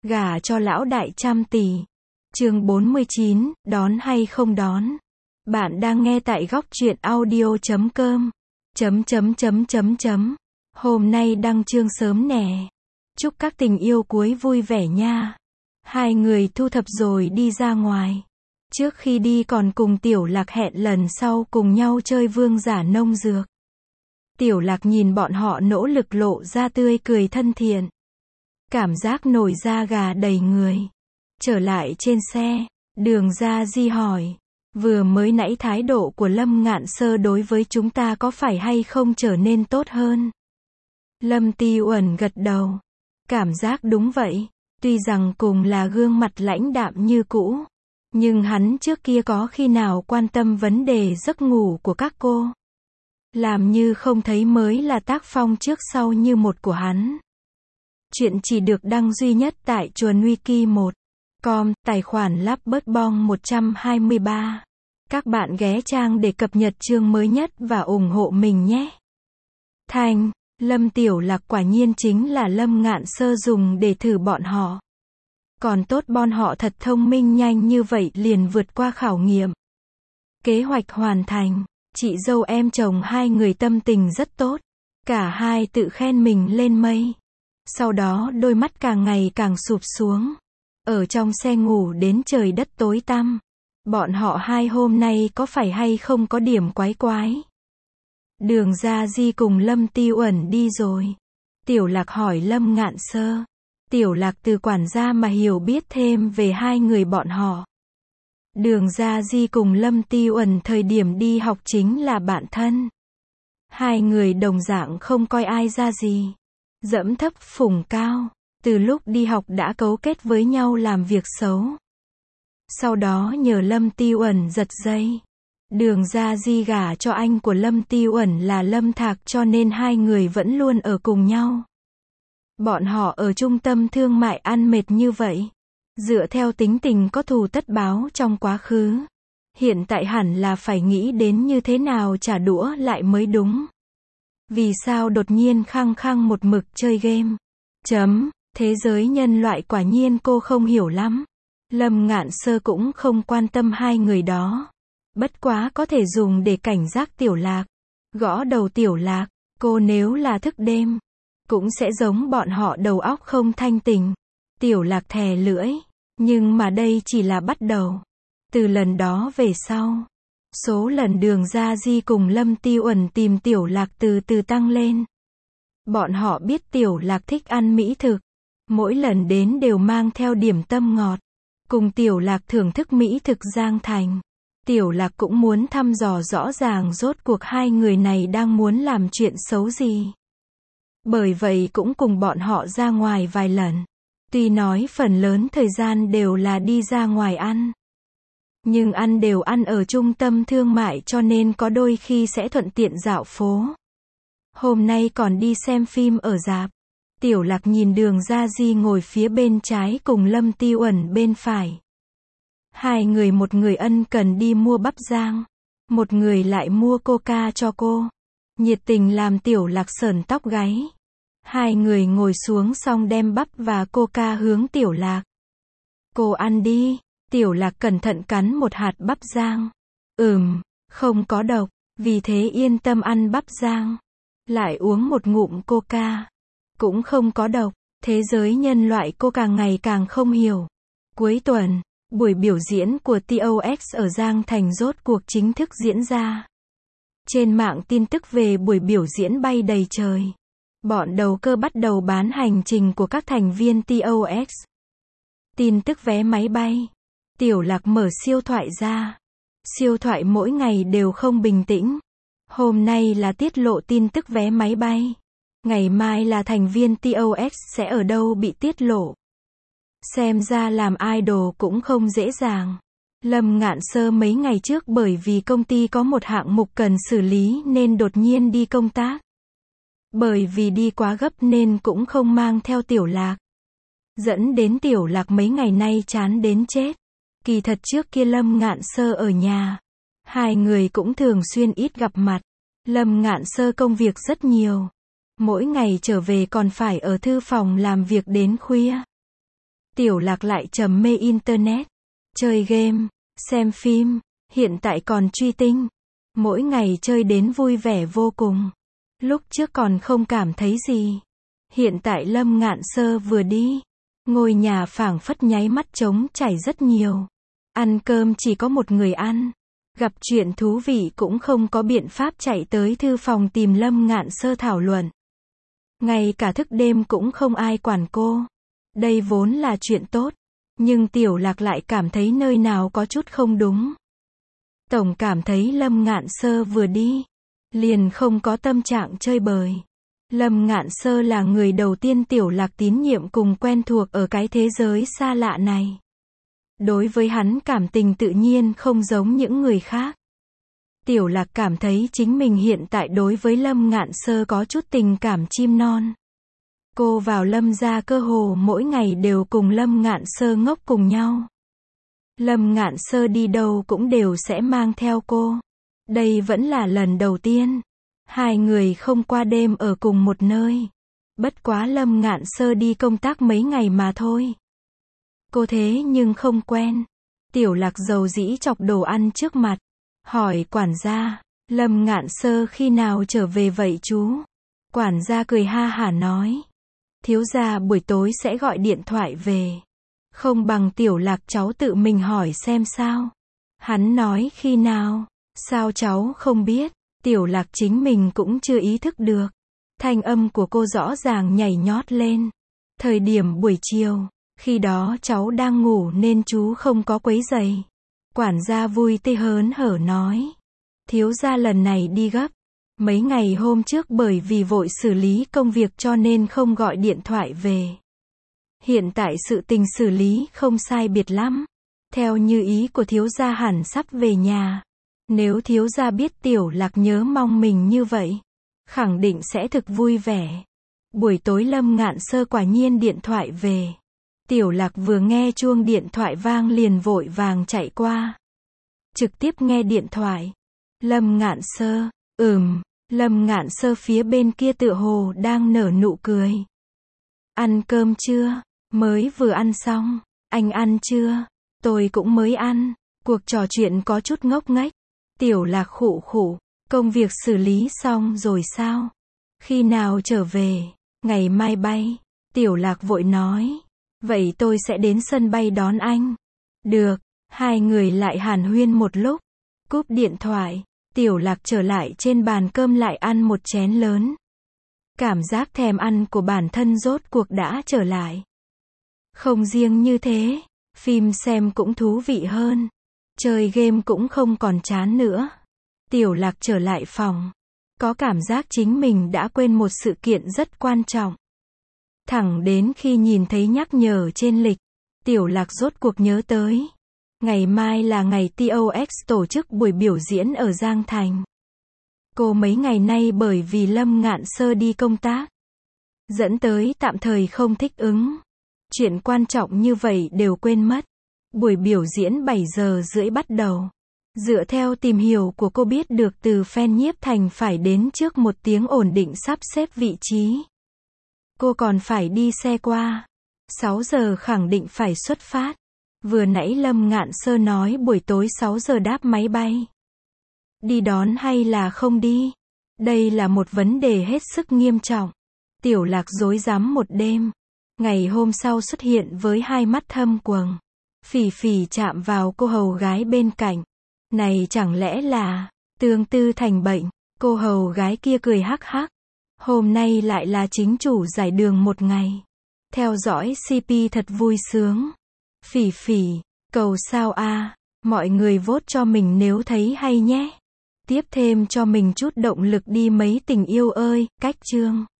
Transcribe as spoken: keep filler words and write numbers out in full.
Gả cho lão đại trăm tỷ. Chương bốn mươi chín, đón hay không đón? Bạn đang nghe tại góc truyện audio chấm com. Chấm chấm chấm chấm chấm. Hôm nay đăng chương sớm nè. Chúc các tình yêu cuối vui vẻ nha. Hai người thu thập rồi đi ra ngoài. Trước khi đi còn cùng Tiểu Lạc hẹn lần sau cùng nhau chơi vương giả nông dược. Tiểu Lạc nhìn bọn họ nỗ lực lộ ra tươi cười thân thiện. Cảm giác nổi da gà đầy người. Trở lại trên xe, Đường Gia Di hỏi, vừa mới nãy thái độ của Lâm Ngạn Sơ đối với chúng ta có phải hay không trở nên tốt hơn? Lâm Ti Uẩn gật đầu. Cảm giác đúng vậy. Tuy rằng cùng là gương mặt lãnh đạm như cũ, nhưng hắn trước kia có khi nào quan tâm vấn đề giấc ngủ của các cô. Làm như không thấy mới là tác phong trước sau như một của hắn. Chuyện chỉ được đăng duy nhất tại chuồn wiki một chấm com, tài khoản Lapbotbong một trăm hai mươi ba. Các bạn ghé trang để cập nhật chương mới nhất và ủng hộ mình nhé. Thành, Lâm Tiểu Lạc quả nhiên chính là Lâm Ngạn Sơ dùng để thử bọn họ. Còn tốt bọn họ thật thông minh nhanh như vậy liền vượt qua khảo nghiệm. Kế hoạch hoàn thành, chị dâu em chồng hai người tâm tình rất tốt. Cả hai tự khen mình lên mây. Sau đó đôi mắt càng ngày càng sụp xuống. Ở trong xe ngủ đến trời đất tối tăm. Bọn họ hai hôm nay có phải hay không có điểm quái quái? Đường Gia Di cùng Lâm Ti Uẩn đi rồi. Tiểu Lạc hỏi Lâm Ngạn Sơ. Tiểu Lạc từ quản gia mà hiểu biết thêm về hai người bọn họ. Đường Gia Di cùng Lâm Ti Uẩn thời điểm đi học chính là bạn thân. Hai người đồng dạng không coi ai ra gì. Dẫm thấp phủng cao. Từ lúc đi học đã cấu kết với nhau làm việc xấu. Sau đó nhờ Lâm Ti Uẩn giật dây. Đường Gia Di gả cho anh của Lâm Ti Uẩn là Lâm Thạc cho nên hai người vẫn luôn ở cùng nhau. Bọn họ ở trung tâm thương mại ăn mệt như vậy. Dựa theo tính tình có thù tất báo trong quá khứ. Hiện tại hẳn là phải nghĩ đến như thế nào trả đũa lại mới đúng. Vì sao đột nhiên khăng khăng một mực chơi game? Chấm, thế giới nhân loại quả nhiên cô không hiểu lắm. Lâm Ngạn Sơ cũng không quan tâm hai người đó. Bất quá có thể dùng để cảnh giác Tiểu Lạc. Gõ đầu Tiểu Lạc, cô nếu là thức đêm, cũng sẽ giống bọn họ đầu óc không thanh tỉnh. Tiểu Lạc thè lưỡi, nhưng mà đây chỉ là bắt đầu. Từ lần đó về sau, số lần Đường Gia Di cùng Lâm Ti Uẩn tìm Tiểu Lạc từ từ tăng lên. Bọn họ biết Tiểu Lạc thích ăn mỹ thực. Mỗi lần đến đều mang theo điểm tâm ngọt. Cùng Tiểu Lạc thưởng thức mỹ thực Giang Thành. Tiểu Lạc cũng muốn thăm dò rõ ràng rốt cuộc hai người này đang muốn làm chuyện xấu gì. Bởi vậy cũng cùng bọn họ ra ngoài vài lần. Tuy nói phần lớn thời gian đều là đi ra ngoài ăn. Nhưng ăn đều ăn ở trung tâm thương mại cho nên có đôi khi sẽ thuận tiện dạo phố. Hôm nay còn đi xem phim ở rạp. Tiểu Lạc nhìn Đường Gia Di ngồi phía bên trái cùng Lâm Ti Uẩn bên phải. Hai người một người ân cần đi mua bắp rang. Một người lại mua coca cho cô. Nhiệt tình làm Tiểu Lạc sởn tóc gáy. Hai người ngồi xuống xong đem bắp và coca hướng Tiểu Lạc. Cô ăn đi. Tiểu Lạc cẩn thận cắn một hạt bắp rang. Ừm, không có độc, vì thế yên tâm ăn bắp rang. Lại uống một ngụm coca. Cũng không có độc, thế giới nhân loại cô càng ngày càng không hiểu. Cuối tuần, buổi biểu diễn của tê o ích ở Giang Thành rốt cuộc chính thức diễn ra. Trên mạng tin tức về buổi biểu diễn bay đầy trời. Bọn đầu cơ bắt đầu bán hành trình của các thành viên tê o ích. Tin tức vé máy bay. Tiểu Lạc mở siêu thoại ra. Siêu thoại mỗi ngày đều không bình tĩnh. Hôm nay là tiết lộ tin tức vé máy bay. Ngày mai là thành viên tê o ích sẽ ở đâu bị tiết lộ. Xem ra làm idol cũng không dễ dàng. Lâm Ngạn Sơ mấy ngày trước bởi vì công ty có một hạng mục cần xử lý nên đột nhiên đi công tác. Bởi vì đi quá gấp nên cũng không mang theo Tiểu Lạc. Dẫn đến Tiểu Lạc mấy ngày nay chán đến chết. Kỳ thật trước kia Lâm Ngạn Sơ ở nhà. Hai người cũng thường xuyên ít gặp mặt. Lâm Ngạn Sơ công việc rất nhiều. Mỗi ngày trở về còn phải ở thư phòng làm việc đến khuya. Tiểu Lạc lại trầm mê internet, chơi game, xem phim, hiện tại còn truy tinh. Mỗi ngày chơi đến vui vẻ vô cùng. Lúc trước còn không cảm thấy gì. Hiện tại Lâm Ngạn Sơ vừa đi, ngôi nhà phảng phất nháy mắt trống trải rất nhiều. Ăn cơm chỉ có một người ăn. Gặp chuyện thú vị cũng không có biện pháp chạy tới thư phòng tìm Lâm Ngạn Sơ thảo luận. Ngay cả thức đêm cũng không ai quản cô. Đây vốn là chuyện tốt. Nhưng Tiểu Lạc lại cảm thấy nơi nào có chút không đúng. Tổng cảm thấy Lâm Ngạn Sơ vừa đi, liền không có tâm trạng chơi bời. Lâm Ngạn Sơ là người đầu tiên Tiểu Lạc tín nhiệm cùng quen thuộc ở cái thế giới xa lạ này. Đối với hắn cảm tình tự nhiên không giống những người khác. Tiểu Lạc cảm thấy chính mình hiện tại đối với Lâm Ngạn Sơ có chút tình cảm chim non. Cô vào Lâm gia cơ hồ mỗi ngày đều cùng Lâm Ngạn Sơ ngốc cùng nhau. Lâm Ngạn Sơ đi đâu cũng đều sẽ mang theo cô. Đây vẫn là lần đầu tiên. Hai người không qua đêm ở cùng một nơi. Bất quá Lâm Ngạn Sơ đi công tác mấy ngày mà thôi. Cô thế nhưng không quen. Tiểu Lạc dầu dĩ chọc đồ ăn trước mặt. Hỏi quản gia, Lâm Ngạn Sơ khi nào trở về vậy chú? Quản gia cười ha hả nói. Thiếu gia buổi tối sẽ gọi điện thoại về. Không bằng Tiểu Lạc cháu tự mình hỏi xem sao. Hắn nói khi nào? Sao cháu không biết? Tiểu Lạc chính mình cũng chưa ý thức được. Thanh âm của cô rõ ràng nhảy nhót lên. Thời điểm buổi chiều, khi đó cháu đang ngủ nên chú không có quấy rầy. Quản gia vui tươi hớn hở nói. Thiếu gia lần này đi gấp. Mấy ngày hôm trước bởi vì vội xử lý công việc cho nên không gọi điện thoại về. Hiện tại sự tình xử lý không sai biệt lắm. Theo như ý của thiếu gia hẳn sắp về nhà. Nếu thiếu gia biết Tiểu Lạc nhớ mong mình như vậy, khẳng định sẽ thực vui vẻ. Buổi tối Lâm Ngạn Sơ quả nhiên điện thoại về. Tiểu Lạc vừa nghe chuông điện thoại vang liền vội vàng chạy qua. Trực tiếp nghe điện thoại. Lâm Ngạn Sơ, ừm, Lâm Ngạn Sơ phía bên kia tựa hồ đang nở nụ cười. Ăn cơm chưa? Mới vừa ăn xong. Anh ăn chưa? Tôi cũng mới ăn. Cuộc trò chuyện có chút ngốc nghếch. Tiểu Lạc khụ khụ, công việc xử lý xong rồi sao? Khi nào trở về? Ngày mai bay. Tiểu Lạc vội nói. Vậy tôi sẽ đến sân bay đón anh. Được, hai người lại hàn huyên một lúc. Cúp điện thoại, Tiểu Lạc trở lại trên bàn cơm lại ăn một chén lớn. Cảm giác thèm ăn của bản thân rốt cuộc đã trở lại. Không riêng như thế, phim xem cũng thú vị hơn. Chơi game cũng không còn chán nữa. Tiểu Lạc trở lại phòng. Có cảm giác chính mình đã quên một sự kiện rất quan trọng. Thẳng đến khi nhìn thấy nhắc nhở trên lịch, Tiểu Lạc rốt cuộc nhớ tới. Ngày mai là ngày tê o ích tổ chức buổi biểu diễn ở Giang Thành. Cô mấy ngày nay bởi vì Lâm Ngạn Sơ đi công tác, dẫn tới tạm thời không thích ứng. Chuyện quan trọng như vậy đều quên mất. Buổi biểu diễn bảy giờ rưỡi bắt đầu. Dựa theo tìm hiểu của cô biết được từ Phen Nhiếp Thành phải đến trước một tiếng ổn định sắp xếp vị trí. Cô còn phải đi xe qua. sáu giờ khẳng định phải xuất phát. Vừa nãy Lâm Ngạn Sơ nói buổi tối sáu giờ đáp máy bay. Đi đón hay là không đi? Đây là một vấn đề hết sức nghiêm trọng. Tiểu Lạc rối rắm một đêm. Ngày hôm sau xuất hiện với hai mắt thâm quầng. Phỉ phỉ chạm vào cô hầu gái bên cạnh. Này chẳng lẽ là tương tư thành bệnh? Cô hầu gái kia cười hắc hắc. Hôm nay lại là chính chủ giải đường một ngày. Theo dõi xê pê thật vui sướng. Phỉ phỉ, cầu sao a, mọi người vote cho mình nếu thấy hay nhé. Tiếp thêm cho mình chút động lực đi mấy tình yêu ơi, cách chương.